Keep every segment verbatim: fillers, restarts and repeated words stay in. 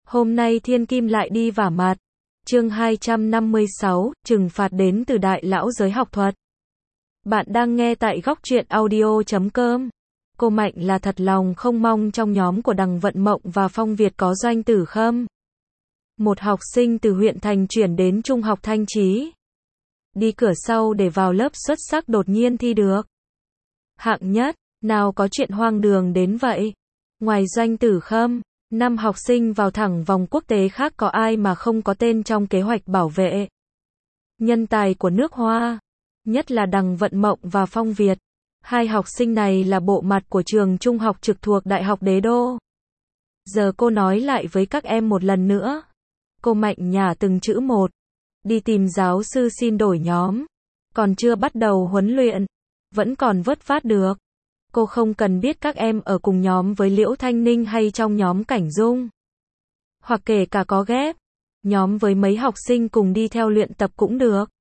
Hôm nay thiên kim lại đi vả mặt. Chương hai trăm năm mươi sáu, trừng phạt đến từ đại lão giới học thuật. Bạn đang nghe tại góc truyện audio chấm com. Cô Mạnh là thật lòng không mong trong nhóm của Đằng Vận Mộng và Phong Việt có Doanh Tử Khâm. Một học sinh từ huyện thành chuyển đến trung học Thanh Chí. Đi cửa sau để vào lớp xuất sắc đột nhiên thi được hạng nhất, nào có chuyện hoang đường đến vậy. Ngoài Doanh Tử Khâm, năm học sinh vào thẳng vòng quốc tế khác có ai mà không có tên trong kế hoạch bảo vệ nhân tài của nước Hoa, nhất là Đằng Vận Mộng và Phong Việt. Hai học sinh này là bộ mặt của trường trung học trực thuộc Đại học Đế Đô. Giờ cô nói lại với các em một lần nữa. Cô Mạnh nhả từng chữ một. Đi tìm giáo sư xin đổi nhóm. Còn chưa bắt đầu huấn luyện. Vẫn còn vất vát được. Cô không cần biết các em ở cùng nhóm với Liễu Thanh Ninh hay trong nhóm Cảnh Dung. Hoặc kể cả có ghép nhóm với mấy học sinh cùng đi theo luyện tập cũng được.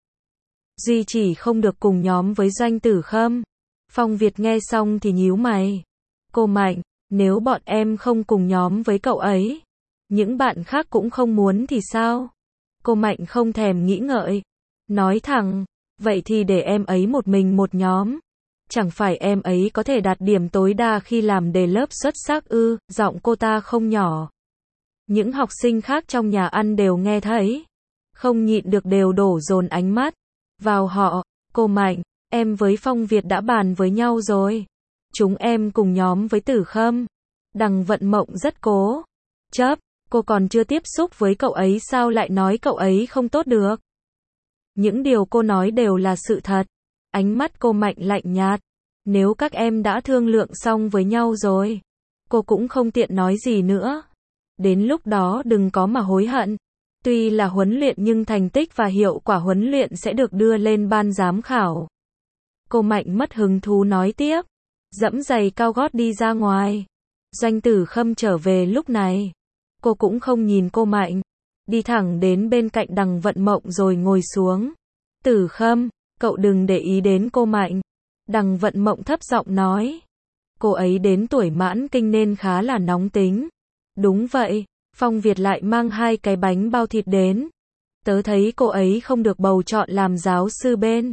Duy chỉ không được cùng nhóm với Doanh Tử Khâm. Phong Việt nghe xong thì nhíu mày. Cô Mạnh, nếu bọn em không cùng nhóm với cậu ấy, những bạn khác cũng không muốn thì sao? Cô Mạnh không thèm nghĩ ngợi. Nói thẳng, vậy thì để em ấy một mình một nhóm. Chẳng phải em ấy có thể đạt điểm tối đa khi làm đề lớp xuất sắc ư? Giọng cô ta không nhỏ. Những học sinh khác trong nhà ăn đều nghe thấy. Không nhịn được đều đổ dồn ánh mắt vào họ. Cô Mạnh, em với Phong Việt đã bàn với nhau rồi. Chúng em cùng nhóm với Tử Khâm. Đằng Vận Mộng rất cố chấp. Cô còn chưa tiếp xúc với cậu ấy sao lại nói cậu ấy không tốt được? Những điều cô nói đều là sự thật. Ánh mắt cô Mạnh lạnh nhạt. Nếu các em đã thương lượng xong với nhau rồi, cô cũng không tiện nói gì nữa. Đến lúc đó đừng có mà hối hận. Tuy là huấn luyện nhưng thành tích và hiệu quả huấn luyện sẽ được đưa lên ban giám khảo. Cô Mạnh mất hứng thú nói tiếp. Dẫm giày cao gót đi ra ngoài. Doanh Tử Khâm trở về lúc này. Cô cũng không nhìn cô Mạnh. Đi thẳng đến bên cạnh Đằng Vận Mộng rồi ngồi xuống. Tử Khâm, cậu đừng để ý đến cô Mạnh. Đằng Vận Mộng thấp giọng nói. Cô ấy đến tuổi mãn kinh nên khá là nóng tính. Đúng vậy, Phong Việt lại mang hai cái bánh bao thịt đến. Tớ thấy cô ấy không được bầu chọn làm giáo sư bên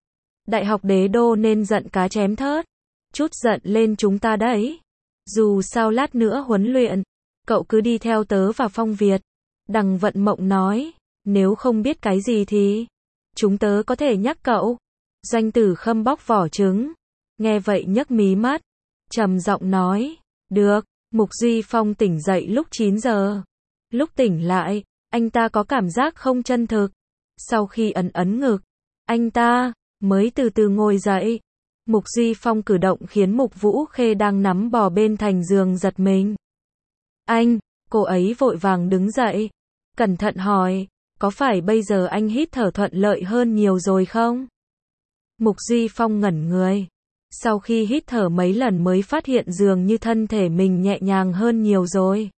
Đại học Đế Đô nên giận cá chém thớt. Chút giận lên chúng ta đấy. Dù sao lát nữa huấn luyện, cậu cứ đi theo tớ và Phong Việt. Đằng Vận Mộng nói. Nếu không biết cái gì thì chúng tớ có thể nhắc cậu. Doanh Tử Khâm bóc vỏ trứng. Nghe vậy nhấc mí mắt. Trầm giọng nói. Được. Mục Duy Phong tỉnh dậy lúc chín giờ. Lúc tỉnh lại, anh ta có cảm giác không chân thực. Sau khi ấn ấn ngực, anh ta mới từ từ ngồi dậy. Mục Duy Phong cử động khiến Mục Vũ Khê đang nắm bò bên thành giường giật mình. Anh, cô ấy vội vàng đứng dậy. Cẩn thận hỏi, có phải bây giờ anh hít thở thuận lợi hơn nhiều rồi không? Mục Duy Phong ngẩn người. Sau khi hít thở mấy lần mới phát hiện dường như thân thể mình nhẹ nhàng hơn nhiều rồi.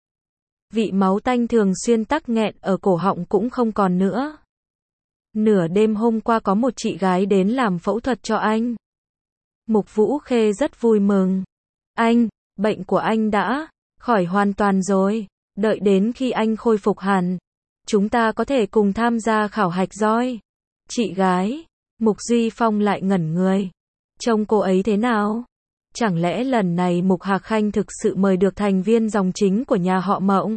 Vị máu tanh thường xuyên tắc nghẹn ở cổ họng cũng không còn nữa. Nửa đêm hôm qua có một chị gái đến làm phẫu thuật cho anh. Mục Vũ Khê rất vui mừng. Anh, bệnh của anh đã khỏi hoàn toàn rồi. Đợi đến khi anh khôi phục hẳn, chúng ta có thể cùng tham gia khảo hạch roi. Chị gái, Mục Duy Phong lại ngẩn người. Trông cô ấy thế nào? Chẳng lẽ lần này Mục Hạc Khanh thực sự mời được thành viên dòng chính của nhà họ Mộng?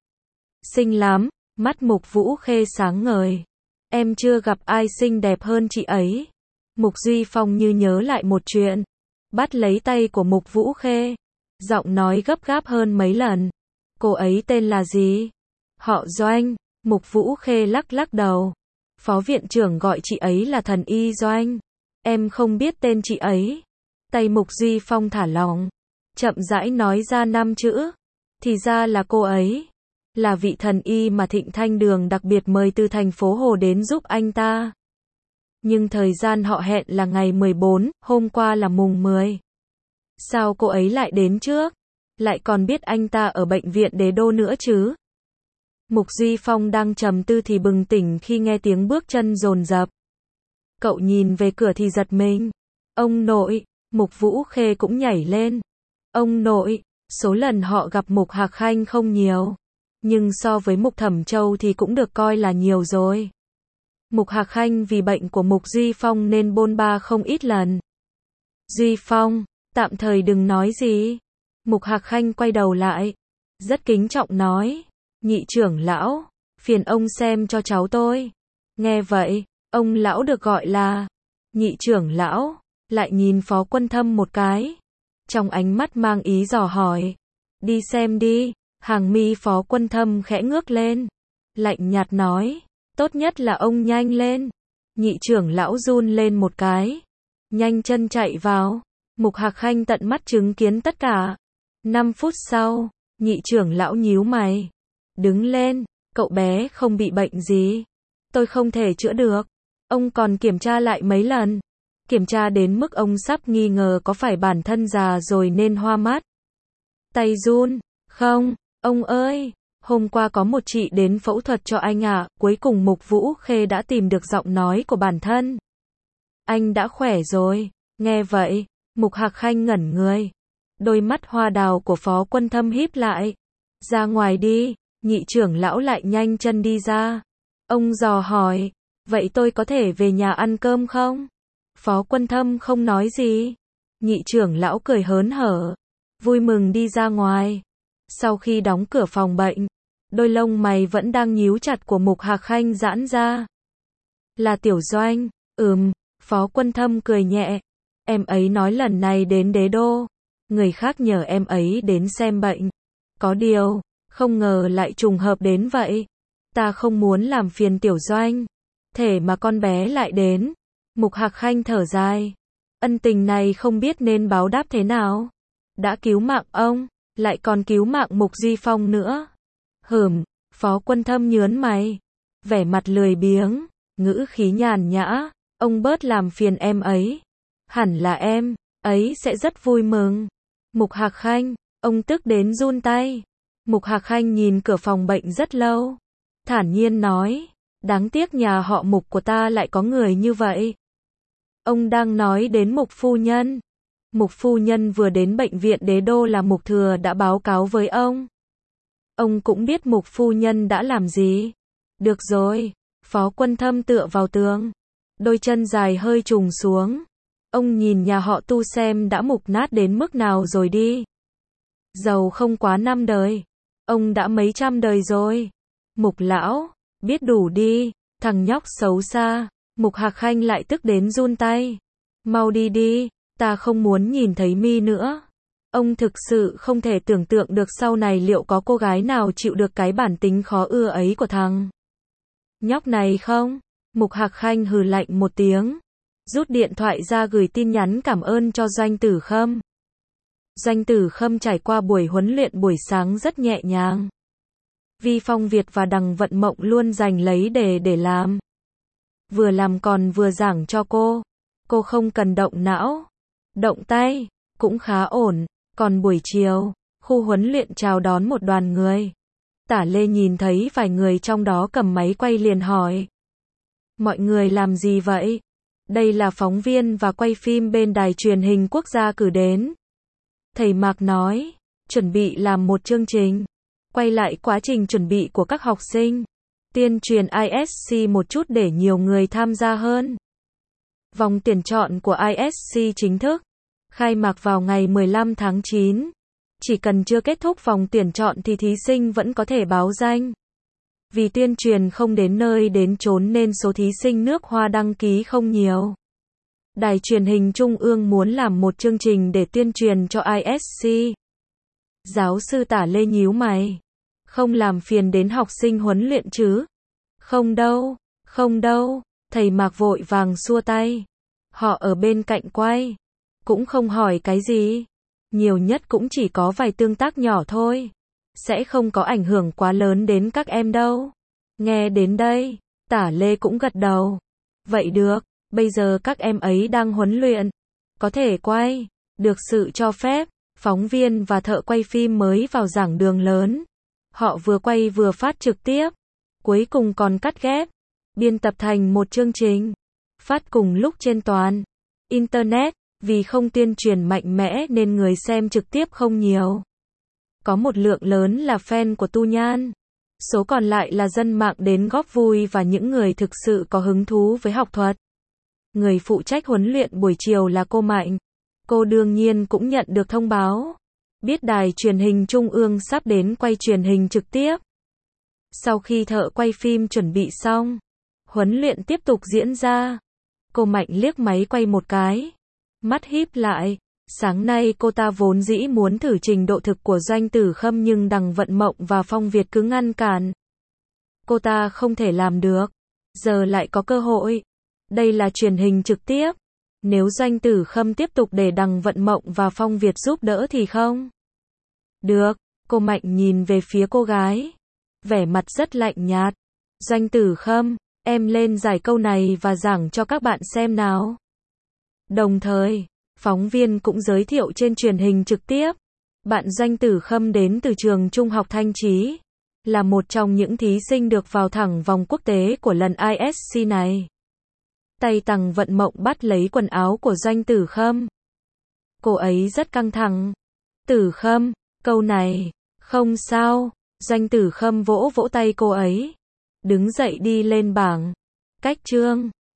Xinh lắm, mắt Mục Vũ Khê sáng ngời. Em chưa gặp ai xinh đẹp hơn chị ấy. Mục Duy Phong như nhớ lại một chuyện. Bắt lấy tay của Mục Vũ Khê. Giọng nói gấp gáp hơn mấy lần. Cô ấy tên là gì? Họ Doanh. Mục Vũ Khê lắc lắc đầu. Phó viện trưởng gọi chị ấy là Thần Y Doanh. Em không biết tên chị ấy. Tay Mục Duy Phong thả lỏng. Chậm rãi nói ra năm chữ. Thì ra là cô ấy. Là vị thần y mà Thịnh Thanh Đường đặc biệt mời từ thành phố Hồ đến giúp anh ta. Nhưng thời gian họ hẹn là ngày mười bốn, hôm qua là mùng mười. Sao cô ấy lại đến trước? Lại còn biết anh ta ở bệnh viện Đế Đô nữa chứ? Mục Duy Phong đang trầm tư thì bừng tỉnh khi nghe tiếng bước chân dồn dập. Cậu nhìn về cửa thì giật mình. Ông nội, Mục Vũ Khê cũng nhảy lên. Ông nội, số lần họ gặp Mục Hạc Khanh không nhiều. nhưng so với Mục Thẩm Châu thì cũng được coi là nhiều rồi. Mục Hạc Khanh vì bệnh của Mục Duy Phong nên bôn ba không ít lần. Duy Phong, tạm thời đừng nói gì. Mục Hạc Khanh quay đầu lại, rất kính trọng nói, nhị trưởng lão, phiền ông xem cho cháu tôi. Nghe vậy, ông lão được gọi là nhị trưởng lão, lại nhìn Phó Quân Thâm một cái. Trong ánh mắt mang ý dò hỏi, đi xem đi, hàng mi Phó Quân Thâm khẽ ngước lên, lạnh nhạt nói, tốt nhất là ông nhanh lên. Nhị trưởng lão run lên một cái, nhanh chân chạy vào. Mục Hạc Khanh tận mắt chứng kiến tất cả. Năm phút sau, nhị trưởng lão nhíu mày, đứng lên, cậu bé không bị bệnh gì. Tôi không thể chữa được. Ông còn kiểm tra lại mấy lần. Kiểm tra đến mức ông sắp nghi ngờ có phải bản thân già rồi nên hoa mắt. Tay run, không, ông ơi, hôm qua có một chị đến phẫu thuật cho anh ạ. Cuối cùng Mục Vũ Khê đã tìm được giọng nói của bản thân. Anh đã khỏe rồi. Nghe vậy, Mục Hạc Khanh ngẩn người. Đôi mắt hoa đào của Phó Quân Thâm híp lại. Ra ngoài đi, nhị trưởng lão lại nhanh chân đi ra. Ông dò hỏi, vậy tôi có thể về nhà ăn cơm không? Phó Quân Thâm không nói gì. Nhị trưởng lão cười hớn hở, vui mừng đi ra ngoài. Sau khi đóng cửa phòng bệnh, đôi lông mày vẫn đang nhíu chặt của Mục Hạc Khanh giãn ra. Là Tiểu Doanh, ừm, Phó Quân Thâm cười nhẹ. Em ấy nói lần này đến Đế Đô, người khác nhờ em ấy đến xem bệnh. Có điều, không ngờ lại trùng hợp đến vậy. Ta không muốn làm phiền Tiểu Doanh, thể mà con bé lại đến. Mục Hạc Khanh thở dài. Ân tình này không biết nên báo đáp thế nào. Đã cứu mạng ông, lại còn cứu mạng Mục Duy Phong nữa. Hửm, Phó Quân Thâm nhớn mày, vẻ mặt lười biếng, ngữ khí nhàn nhã. Ông bớt làm phiền em ấy. Hẳn là em ấy sẽ rất vui mừng. Mục Hạc Khanh, ông tức đến run tay. Mục Hạc Khanh nhìn cửa phòng bệnh rất lâu, thản nhiên nói, đáng tiếc nhà họ Mục của ta lại có người như vậy. Ông đang nói đến Mục phu nhân. Mục phu nhân vừa đến bệnh viện Đế Đô là Mục Thừa đã báo cáo với ông. Ông cũng biết Mục phu nhân đã làm gì. Được rồi, Phó Quân Thâm tựa vào tường, đôi chân dài hơi trùng xuống. Ông nhìn nhà họ Tu xem đã mục nát đến mức nào rồi đi. Giàu không quá năm đời, ông đã mấy trăm đời rồi. Mục lão, biết đủ đi, thằng nhóc xấu xa. Mục Hạc Khanh lại tức đến run tay. Mau đi đi, ta không muốn nhìn thấy mi nữa. Ông thực sự không thể tưởng tượng được sau này liệu có cô gái nào chịu được cái bản tính khó ưa ấy của thằng nhóc này không? Mục Hạc Khanh hừ lạnh một tiếng, rút điện thoại ra gửi tin nhắn cảm ơn cho Doanh Tử Khâm. Doanh Tử Khâm trải qua buổi huấn luyện buổi sáng rất nhẹ nhàng. Vi Phong Việt và Đằng Vận Mộng luôn giành lấy đề để làm. Vừa làm còn vừa giảng cho cô. Cô không cần động não, động tay, cũng khá ổn. Còn buổi chiều, khu huấn luyện chào đón một đoàn người. Tả Lê nhìn thấy vài người trong đó cầm máy quay liền hỏi. Mọi người làm gì vậy? Đây là phóng viên và quay phim bên đài truyền hình quốc gia cử đến. Thầy Mạc nói, chuẩn bị làm một chương trình, quay lại quá trình chuẩn bị của các học sinh, tuyên truyền i ét xê một chút để nhiều người tham gia hơn. Vòng tuyển chọn của i ét xê chính thức khai mạc vào ngày mười lăm tháng chín. Chỉ cần chưa kết thúc vòng tuyển chọn thì thí sinh vẫn có thể báo danh. Vì tuyên truyền không đến nơi đến chốn nên số thí sinh nước Hoa đăng ký không nhiều. Đài truyền hình Trung ương muốn làm một chương trình để tuyên truyền cho i ét xê. Giáo sư Tả Lê nhíu mày. Không làm phiền đến học sinh huấn luyện chứ? Không đâu, không đâu. Thầy Mạc vội vàng xua tay. Họ ở bên cạnh quay, cũng không hỏi cái gì. Nhiều nhất cũng chỉ có vài tương tác nhỏ thôi. Sẽ không có ảnh hưởng quá lớn đến các em đâu. Nghe đến đây, Tả Lê cũng gật đầu. Vậy được, bây giờ các em ấy đang huấn luyện, có thể quay, được sự cho phép. Phóng viên và thợ quay phim mới vào giảng đường lớn. Họ vừa quay vừa phát trực tiếp, cuối cùng còn cắt ghép, biên tập thành một chương trình, phát cùng lúc trên toàn Internet. Vì không tuyên truyền mạnh mẽ nên người xem trực tiếp không nhiều. Có một lượng lớn là fan của Tu Nhan. Số còn lại là dân mạng đến góp vui và những người thực sự có hứng thú với học thuật. Người phụ trách huấn luyện buổi chiều là cô Mạnh. Cô đương nhiên cũng nhận được thông báo. Biết đài truyền hình Trung ương sắp đến quay truyền hình trực tiếp. Sau khi thợ quay phim chuẩn bị xong, huấn luyện tiếp tục diễn ra. Cô Mạnh liếc máy quay một cái, mắt híp lại. Sáng nay cô ta vốn dĩ muốn thử trình độ thực của Doanh Tử Khâm nhưng Đằng Vận Mộng và Phong Việt cứ ngăn cản. Cô ta không thể làm được. Giờ lại có cơ hội. Đây là truyền hình trực tiếp. Nếu Doanh Tử Khâm tiếp tục để Đằng Vận Mộng và Phong Việt giúp đỡ thì không được. Cô Mạnh nhìn về phía cô gái, vẻ mặt rất lạnh nhạt. Doanh Tử Khâm, em lên giải câu này và giảng cho các bạn xem nào. Đồng thời, phóng viên cũng giới thiệu trên truyền hình trực tiếp. Bạn Doanh Tử Khâm đến từ trường Trung học Thanh Chí, là một trong những thí sinh được vào thẳng vòng quốc tế của lần i ét xê này. Tay Đằng Vận Mộng bắt lấy quần áo của Doanh Tử Khâm. Cô ấy rất căng thẳng. Tử Khâm, câu này, không sao. Doanh Tử Khâm vỗ vỗ tay cô ấy. Đứng dậy đi lên bảng. Cách chương.